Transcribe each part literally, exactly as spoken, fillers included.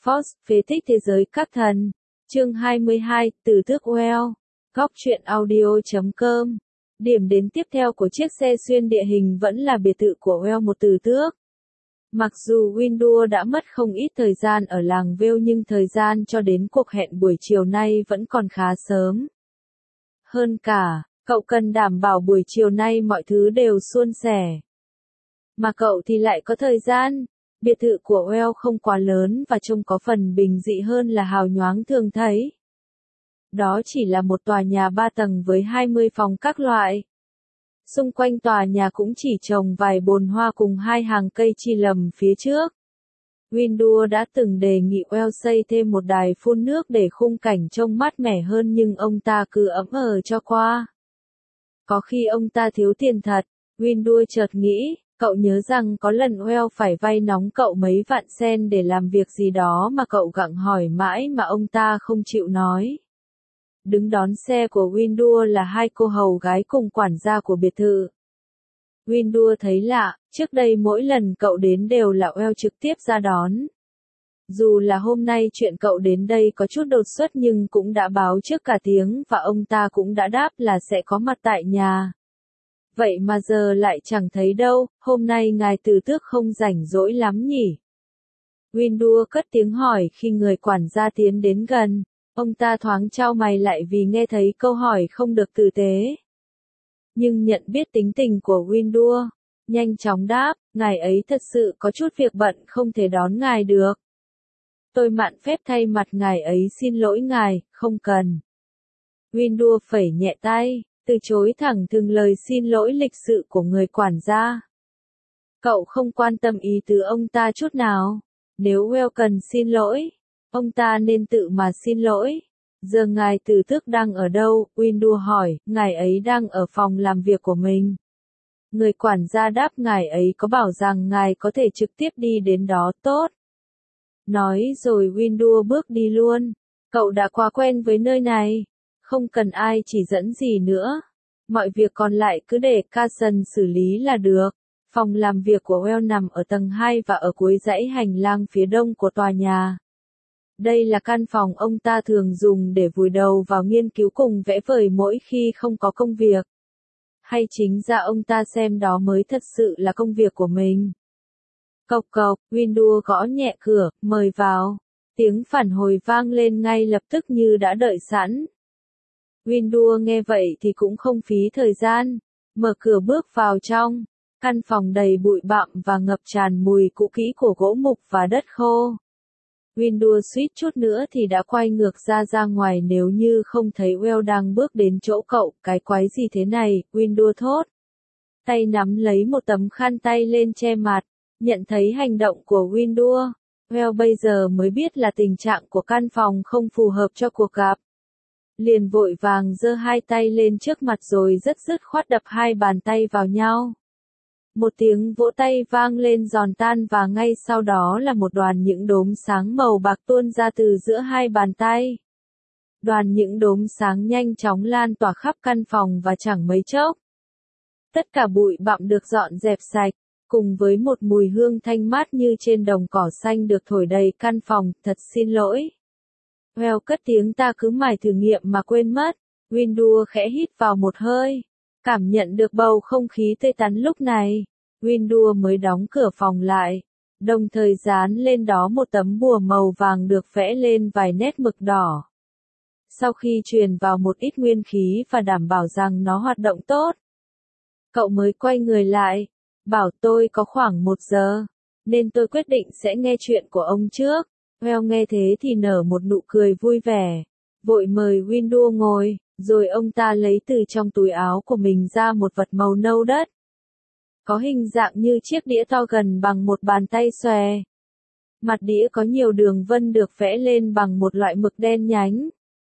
Force, phế tích thế giới các thần. Chương hai mươi hai, Từ tước Well. Góc truyện audio chấm com. Điểm đến tiếp theo của chiếc xe xuyên địa hình vẫn là biệt thự của Well một Từ tước. Mặc dù Windua đã mất không ít thời gian ở làng Vale nhưng thời gian cho đến cuộc hẹn buổi chiều nay vẫn còn khá sớm. Hơn cả, cậu cần đảm bảo buổi chiều nay mọi thứ đều suôn sẻ. Mà cậu thì lại có thời gian. Biệt thự của Well không quá lớn và trông có phần bình dị hơn là hào nhoáng thường thấy. Đó chỉ là một tòa nhà ba tầng với hai mươi phòng các loại. Xung quanh tòa nhà cũng chỉ trồng vài bồn hoa cùng hai hàng cây chi lầm phía trước. Windua đã từng đề nghị Well xây thêm một đài phun nước để khung cảnh trông mát mẻ hơn nhưng ông ta cứ ậm ờ cho qua. Có khi ông ta thiếu tiền thật, Windua chợt nghĩ. Cậu nhớ rằng có lần Well phải vay nóng cậu mấy vạn sen để làm việc gì đó mà cậu gặng hỏi mãi mà ông ta không chịu nói. Đứng đón xe của Windua là hai cô hầu gái cùng quản gia của biệt thự. Windua thấy lạ, trước đây mỗi lần cậu đến đều là Well trực tiếp ra đón. Dù là hôm nay chuyện cậu đến đây có chút đột xuất nhưng cũng đã báo trước cả tiếng và ông ta cũng đã đáp là sẽ có mặt tại nhà. Vậy mà giờ lại chẳng thấy đâu, hôm nay ngài Từ tước không rảnh rỗi lắm nhỉ? Windua cất tiếng hỏi khi người quản gia tiến đến gần, ông ta thoáng chau mày lại vì nghe thấy câu hỏi không được tử tế. Nhưng nhận biết tính tình của Windua, nhanh chóng đáp, ngài ấy thật sự có chút việc bận không thể đón ngài được. Tôi mạn phép thay mặt ngài ấy xin lỗi ngài, không cần. Windua phẩy nhẹ tay. Từ chối thẳng thừng lời xin lỗi lịch sự của người quản gia. Cậu không quan tâm ý tứ ông ta chút nào. Nếu Well cần xin lỗi, ông ta nên tự mà xin lỗi. Giờ ngài Từ tước đang ở đâu? Windua hỏi, ngài ấy đang ở phòng làm việc của mình. Người quản gia đáp ngài ấy có bảo rằng ngài có thể trực tiếp đi đến đó tốt. Nói rồi Windua bước đi luôn. Cậu đã quá quen với nơi này. Không cần ai chỉ dẫn gì nữa. Mọi việc còn lại cứ để Carson xử lý là được. Phòng làm việc của Well nằm ở tầng hai và ở cuối dãy hành lang phía đông của tòa nhà. Đây là căn phòng ông ta thường dùng để vùi đầu vào nghiên cứu cùng vẽ vời mỗi khi không có công việc. Hay chính ra ông ta xem đó mới thật sự là công việc của mình. Cộc cộc, Windua gõ nhẹ cửa, mời vào. Tiếng phản hồi vang lên ngay lập tức như đã đợi sẵn. Windua nghe vậy thì cũng không phí thời gian, mở cửa bước vào trong, căn phòng đầy bụi bặm và ngập tràn mùi cũ kỹ của gỗ mục và đất khô. Windua suýt chút nữa thì đã quay ngược ra ra ngoài nếu như không thấy Well đang bước đến chỗ cậu, cái quái gì thế này, Windua thốt. Tay nắm lấy một tấm khăn tay lên che mặt, nhận thấy hành động của Windua. Well bây giờ mới biết là tình trạng của căn phòng không phù hợp cho cuộc gặp. Liền vội vàng giơ hai tay lên trước mặt rồi rất dứt khoát đập hai bàn tay vào nhau. Một tiếng vỗ tay vang lên giòn tan và ngay sau đó là một đoàn những đốm sáng màu bạc tuôn ra từ giữa hai bàn tay. Đoàn những đốm sáng nhanh chóng lan tỏa khắp căn phòng và chẳng mấy chốc. Tất cả bụi bặm được dọn dẹp sạch, cùng với một mùi hương thanh mát như trên đồng cỏ xanh được thổi đầy căn phòng, thật xin lỗi. Well cất tiếng ta cứ mải thử nghiệm mà quên mất. Windua khẽ hít vào một hơi. Cảm nhận được bầu không khí tươi tắn lúc này. Windua mới đóng cửa phòng lại. Đồng thời dán lên đó một tấm bùa màu vàng được vẽ lên vài nét mực đỏ. Sau khi truyền vào một ít nguyên khí và đảm bảo rằng nó hoạt động tốt. Cậu mới quay người lại. Bảo tôi có khoảng một giờ. Nên tôi quyết định sẽ nghe chuyện của ông trước. Well nghe thế thì nở một nụ cười vui vẻ, vội mời Windua ngồi, rồi ông ta lấy từ trong túi áo của mình ra một vật màu nâu đất. Có hình dạng như chiếc đĩa to gần bằng một bàn tay xòe. Mặt đĩa có nhiều đường vân được vẽ lên bằng một loại mực đen nhánh.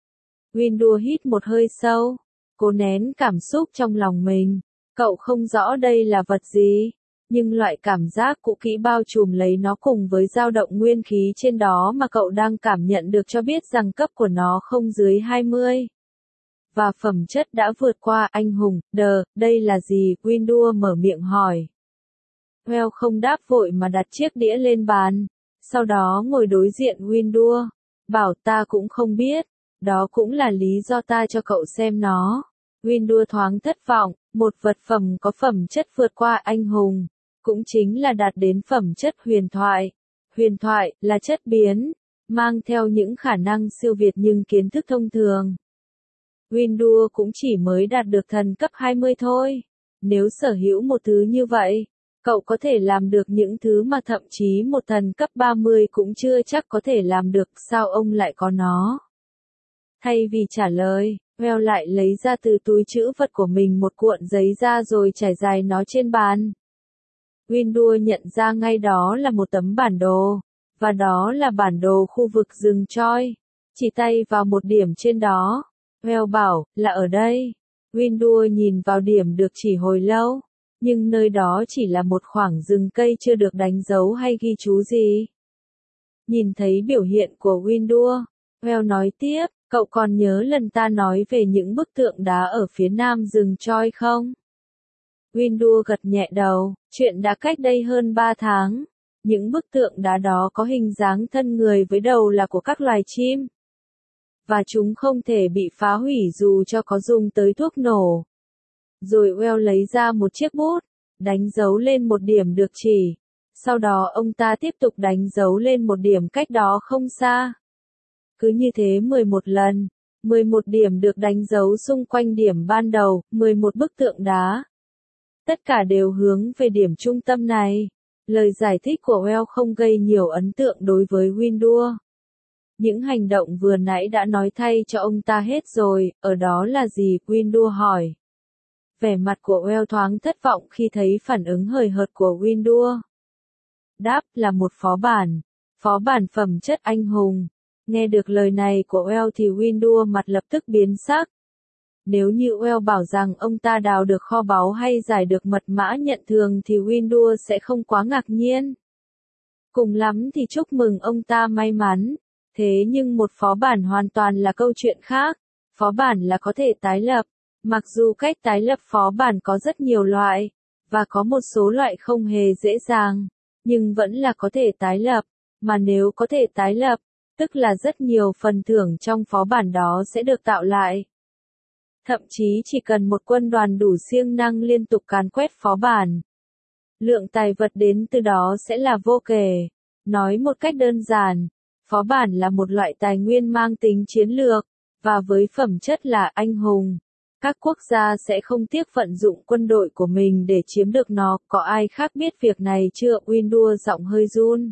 Windua hít một hơi sâu, cố nén cảm xúc trong lòng mình. Cậu không rõ đây là vật gì. Nhưng loại cảm giác cũ kỹ bao trùm lấy nó cùng với dao động nguyên khí trên đó mà cậu đang cảm nhận được cho biết rằng cấp của nó không dưới hai mươi. Và phẩm chất đã vượt qua anh hùng, đờ, đây là gì? Windua mở miệng hỏi. Well không đáp vội mà đặt chiếc đĩa lên bàn. sau đó ngồi đối diện Windu, bảo ta cũng không biết, đó cũng là lý do ta cho cậu xem nó. Windu thoáng thất vọng, một vật phẩm có phẩm chất vượt qua anh hùng, cũng chính là đạt đến phẩm chất huyền thoại. Huyền thoại là chất biến, mang theo những khả năng siêu việt nhưng kiến thức thông thường. Windu cũng chỉ mới đạt được thần cấp hai mươi thôi. Nếu sở hữu một thứ như vậy, cậu có thể làm được những thứ mà thậm chí một thần cấp ba mươi cũng chưa chắc có thể làm được, sao ông lại có nó? Thay vì trả lời, Well lại lấy ra từ túi trữ vật của mình một cuộn giấy ra rồi trải dài nó trên bàn. Windu nhận ra ngay đó là một tấm bản đồ, và đó là bản đồ khu vực rừng Choi. Chỉ tay vào một điểm trên đó. Well bảo, là ở đây. Windu nhìn vào điểm được chỉ hồi lâu, nhưng nơi đó chỉ là một khoảng rừng cây chưa được đánh dấu hay ghi chú gì. Nhìn thấy biểu hiện của Windu, Well nói tiếp, cậu còn nhớ lần ta nói về những bức tượng đá ở phía nam rừng Choi không? Windu gật nhẹ đầu, chuyện đã cách đây hơn ba tháng. Những bức tượng đá đó có hình dáng thân người với đầu là của các loài chim. Và chúng không thể bị phá hủy dù cho có dùng tới thuốc nổ. Rồi Well lấy ra một chiếc bút, đánh dấu lên một điểm được chỉ. Sau đó ông ta tiếp tục đánh dấu lên một điểm cách đó không xa. Cứ như thế mười một lần, mười một điểm được đánh dấu xung quanh điểm ban đầu, mười một bức tượng đá. Tất cả đều hướng về điểm trung tâm này. Lời giải thích của Well không gây nhiều ấn tượng đối với Windu. Những hành động vừa nãy đã nói thay cho ông ta hết rồi, ở đó là gì? Windu hỏi. Vẻ mặt của Well thoáng thất vọng khi thấy phản ứng hời hợt của Windu. Đáp là một phó bản. Phó bản phẩm chất anh hùng. Nghe được lời này của Well thì Windu mặt lập tức biến sắc. Nếu như Well bảo rằng ông ta đào được kho báu hay giải được mật mã nhận thường thì Windu sẽ không quá ngạc nhiên. Cùng lắm thì chúc mừng ông ta may mắn. Thế nhưng một phó bản hoàn toàn là câu chuyện khác. Phó bản là có thể tái lập. Mặc dù cách tái lập phó bản có rất nhiều loại, và có một số loại không hề dễ dàng, nhưng vẫn là có thể tái lập. Mà nếu có thể tái lập, tức là rất nhiều phần thưởng trong phó bản đó sẽ được tạo lại. Thậm chí chỉ cần một quân đoàn đủ siêng năng liên tục càn quét phó bản. Lượng tài vật đến từ đó sẽ là vô kể. Nói một cách đơn giản, phó bản là một loại tài nguyên mang tính chiến lược, và với phẩm chất là anh hùng, các quốc gia sẽ không tiếc vận dụng quân đội của mình để chiếm được nó. Có ai khác biết việc này chưa? Windu giọng hơi run.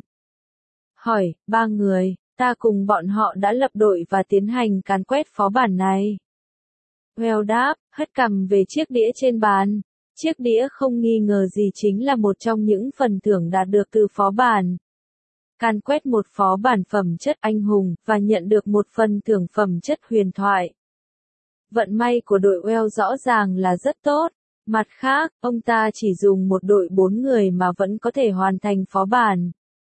Hỏi, ba người, ta cùng bọn họ đã lập đội và tiến hành càn quét phó bản này. Well đáp, hất cằm về chiếc đĩa trên bàn. Chiếc đĩa không nghi ngờ gì chính là một trong những phần thưởng đạt được từ phó bản. Càn quét một phó bản phẩm chất anh hùng, và nhận được một phần thưởng phẩm chất huyền thoại. Vận may của đội Well rõ ràng là rất tốt. Mặt khác, ông ta chỉ dùng một đội bốn người mà vẫn có thể hoàn thành phó bản.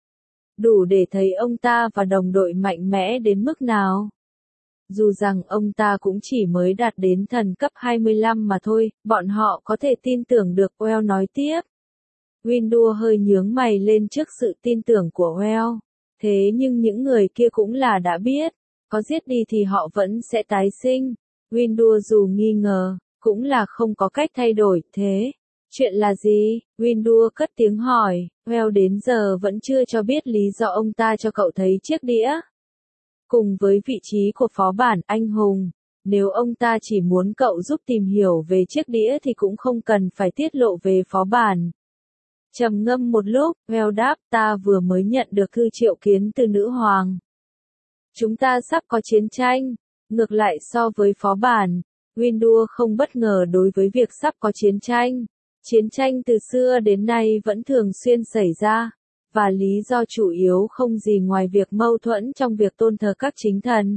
Đủ để thấy ông ta và đồng đội mạnh mẽ đến mức nào. Dù rằng ông ta cũng chỉ mới đạt đến thần cấp hai mươi lăm mà thôi, bọn họ có thể tin tưởng được. Well nói tiếp. Windu hơi nhướng mày lên trước sự tin tưởng của Well. Thế nhưng những người kia cũng là đã biết, có giết đi thì họ vẫn sẽ tái sinh. Windu dù nghi ngờ, cũng là không có cách thay đổi. Thế, chuyện là gì? Windu cất tiếng hỏi. Well đến giờ vẫn chưa cho biết lý do ông ta cho cậu thấy chiếc đĩa. Cùng với vị trí của phó bản anh hùng, nếu ông ta chỉ muốn cậu giúp tìm hiểu về chiếc đĩa thì cũng không cần phải tiết lộ về phó bản. Trầm ngâm một lúc, Well đáp, ta vừa mới nhận được thư triệu kiến từ nữ hoàng. Chúng ta sắp có chiến tranh. Ngược lại so với phó bản, Windu không bất ngờ đối với việc sắp có chiến tranh. Chiến tranh từ xưa đến nay vẫn thường xuyên xảy ra, và lý do chủ yếu không gì ngoài việc mâu thuẫn trong việc tôn thờ các chính thần.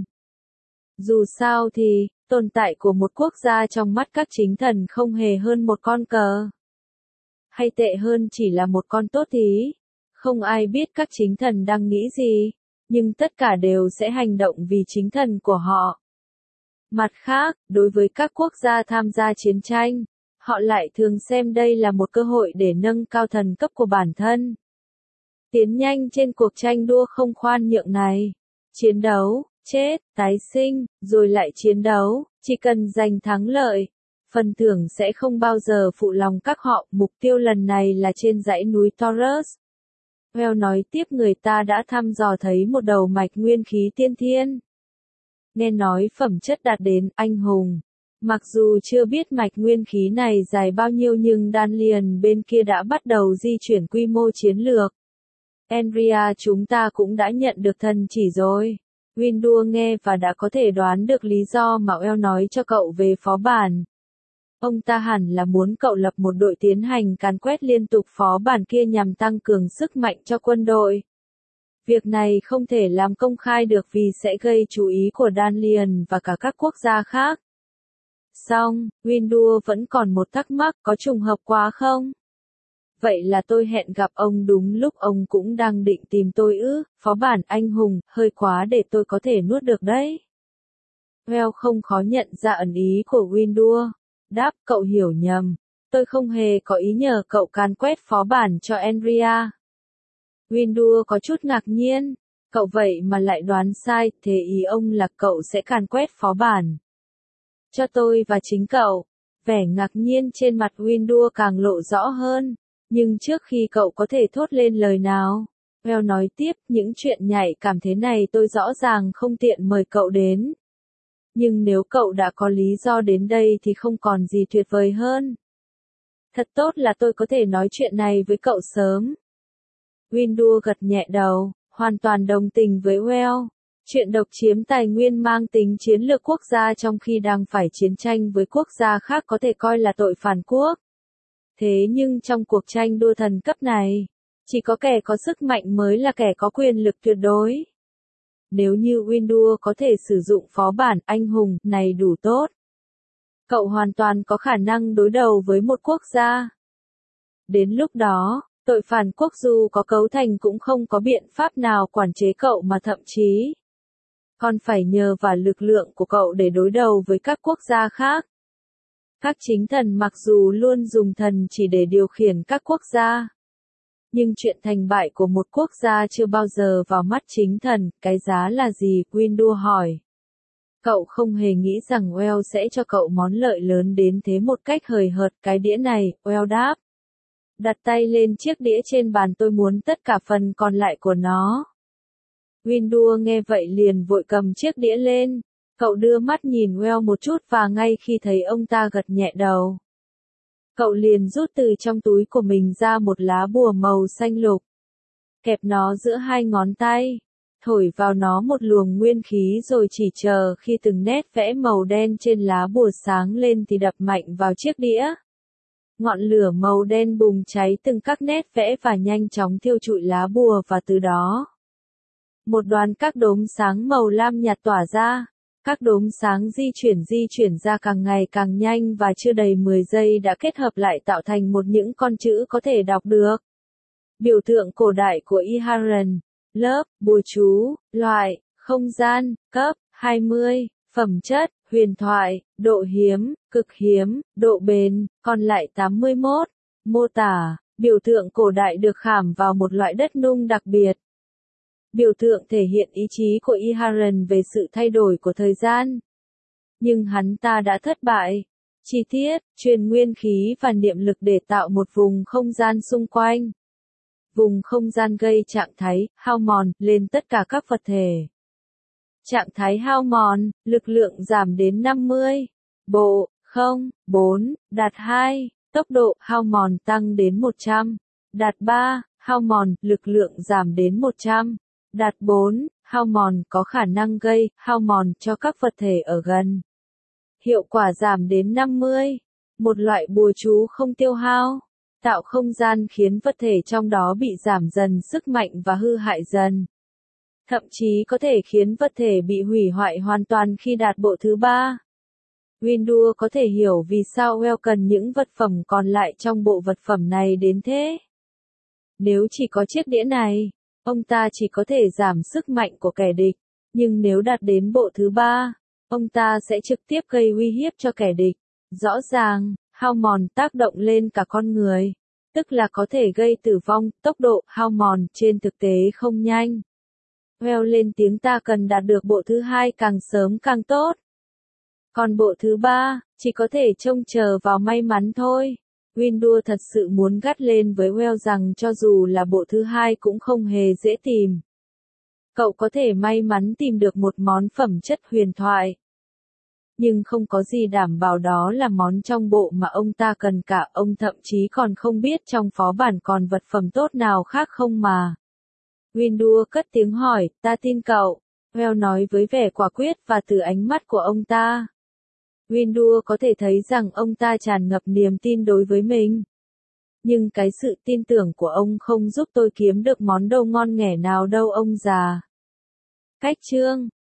Dù sao thì, tồn tại của một quốc gia trong mắt các chính thần không hề hơn một con cờ. Hay tệ hơn chỉ là một con tốt thí. Không ai biết các chính thần đang nghĩ gì, nhưng tất cả đều sẽ hành động vì chính thần của họ. Mặt khác, đối với các quốc gia tham gia chiến tranh, họ lại thường xem đây là một cơ hội để nâng cao thần cấp của bản thân. tiến nhanh trên cuộc tranh đua không khoan nhượng này. Chiến đấu, chết, tái sinh, rồi lại chiến đấu, chỉ cần giành thắng lợi. Phần thưởng sẽ không bao giờ phụ lòng các họ, mục tiêu lần này là trên dãy núi Taurus. Well nói tiếp người ta đã thăm dò thấy một đầu mạch nguyên khí tiên thiên. Nghe nói phẩm chất đạt đến anh hùng. Mặc dù chưa biết mạch nguyên khí này dài bao nhiêu nhưng đan liền bên kia đã bắt đầu di chuyển quy mô chiến lược. Andrea chúng ta cũng đã nhận được thần chỉ rồi. Windua nghe và đã có thể đoán được lý do mà Well nói cho cậu về phó bản. Ông ta hẳn là muốn cậu lập một đội tiến hành càn quét liên tục phó bản kia nhằm tăng cường sức mạnh cho quân đội. Việc này không thể làm công khai được vì sẽ gây chú ý của Daniel và cả các quốc gia khác. Xong, Windua vẫn còn một thắc mắc, có trùng hợp quá không? Vậy là tôi hẹn gặp ông đúng lúc ông cũng đang định tìm tôi ư, phó bản anh hùng, hơi quá để tôi có thể nuốt được đấy. Well không khó nhận ra ẩn ý của Windua. Đáp, cậu hiểu nhầm. Tôi không hề có ý nhờ cậu càn quét phó bản cho Andrea. Windua có chút ngạc nhiên. Cậu vậy mà lại đoán sai, thế ý ông là cậu sẽ càn quét phó bản cho tôi và chính cậu. Vẻ ngạc nhiên trên mặt Windua càng lộ rõ hơn. Nhưng trước khi cậu có thể thốt lên lời nào, Well nói tiếp, những chuyện nhạy cảm thế này tôi rõ ràng không tiện mời cậu đến. Nhưng nếu cậu đã có lý do đến đây thì không còn gì tuyệt vời hơn. Thật tốt là tôi có thể nói chuyện này với cậu sớm. Windua gật nhẹ đầu, hoàn toàn đồng tình với Well. Chuyện độc chiếm tài nguyên mang tính chiến lược quốc gia trong khi đang phải chiến tranh với quốc gia khác có thể coi là tội phản quốc. Thế nhưng trong cuộc tranh đua thần cấp này, chỉ có kẻ có sức mạnh mới là kẻ có quyền lực tuyệt đối. Nếu như Windua có thể sử dụng phó bản anh hùng này đủ tốt, cậu hoàn toàn có khả năng đối đầu với một quốc gia. Đến lúc đó, tội phản quốc dù có cấu thành cũng không có biện pháp nào quản chế cậu mà thậm chí còn phải nhờ vào lực lượng của cậu để đối đầu với các quốc gia khác. Các chính thần mặc dù luôn dùng thần chỉ để điều khiển các quốc gia, nhưng chuyện thành bại của một quốc gia chưa bao giờ vào mắt chính thần, cái giá là gì? Windua hỏi. Cậu không hề nghĩ rằng Well sẽ cho cậu món lợi lớn đến thế một cách hời hợt. Cái đĩa này, Well đáp. Đặt tay lên chiếc đĩa trên bàn, tôi muốn tất cả phần còn lại của nó. Windua nghe vậy liền vội cầm chiếc đĩa lên. Cậu đưa mắt nhìn Well một chút và ngay khi thấy ông ta gật nhẹ đầu, cậu liền rút từ trong túi của mình ra một lá bùa màu xanh lục. Kẹp nó giữa hai ngón tay, thổi vào nó một luồng nguyên khí rồi chỉ chờ khi từng nét vẽ màu đen trên lá bùa sáng lên thì đập mạnh vào chiếc đĩa. Ngọn lửa màu đen bùng cháy từng các nét vẽ và nhanh chóng thiêu trụi lá bùa và từ đó, một đoàn các đốm sáng màu lam nhạt tỏa ra. Các đốm sáng di chuyển di chuyển ra càng ngày càng nhanh và chưa đầy mười giây đã kết hợp lại tạo thành một những con chữ có thể đọc được. Biểu tượng cổ đại của Iharen, lớp, bùa chú, loại, không gian, cấp, hai mươi, phẩm chất, huyền thoại, độ hiếm, cực hiếm, độ bền, còn lại tám mươi mốt. Mô tả, biểu tượng cổ đại được khảm vào một loại đất nung đặc biệt. Biểu tượng thể hiện ý chí của Iharen về sự thay đổi của thời gian. Nhưng hắn ta đã thất bại. Chi tiết, truyền nguyên khí và niệm lực để tạo một vùng không gian xung quanh. Vùng không gian gây trạng thái, hao mòn, lên tất cả các vật thể. Trạng thái hao mòn, lực lượng giảm đến năm mươi. Bộ, không, bốn, đạt hai. Tốc độ, hao mòn tăng đến một trăm. Đạt ba, hao mòn, lực lượng giảm đến một trăm. Đạt bốn, hao mòn có khả năng gây hao mòn cho các vật thể ở gần. Hiệu quả giảm đến năm mươi. Một loại bùa chú không tiêu hao, tạo không gian khiến vật thể trong đó bị giảm dần sức mạnh và hư hại dần. Thậm chí có thể khiến vật thể bị hủy hoại hoàn toàn khi đạt bộ thứ ba. Windua có thể hiểu vì sao Well cần những vật phẩm còn lại trong bộ vật phẩm này đến thế. Nếu chỉ có chiếc đĩa này, ông ta chỉ có thể giảm sức mạnh của kẻ địch, nhưng nếu đạt đến bộ thứ ba, ông ta sẽ trực tiếp gây uy hiếp cho kẻ địch. Rõ ràng, hao mòn tác động lên cả con người. tức là có thể gây tử vong, tốc độ hao mòn trên thực tế không nhanh. Well lên tiếng ta cần đạt được bộ thứ hai càng sớm càng tốt. Còn bộ thứ ba, chỉ có thể trông chờ vào may mắn thôi. Windows thật sự muốn gắt lên với Well rằng cho dù là bộ thứ hai cũng không hề dễ tìm. Cậu có thể may mắn tìm được một món phẩm chất huyền thoại. Nhưng không có gì đảm bảo đó là món trong bộ mà ông ta cần cả, ông thậm chí còn không biết trong phó bản còn vật phẩm tốt nào khác không mà. Windows cất tiếng hỏi, ta tin cậu. Well nói với vẻ quả quyết và từ ánh mắt của ông ta. Windows có thể thấy rằng ông ta tràn ngập niềm tin đối với mình. Nhưng cái sự tin tưởng của ông không giúp tôi kiếm được món đâu ngon nghẻ nào đâu ông già. Cách chương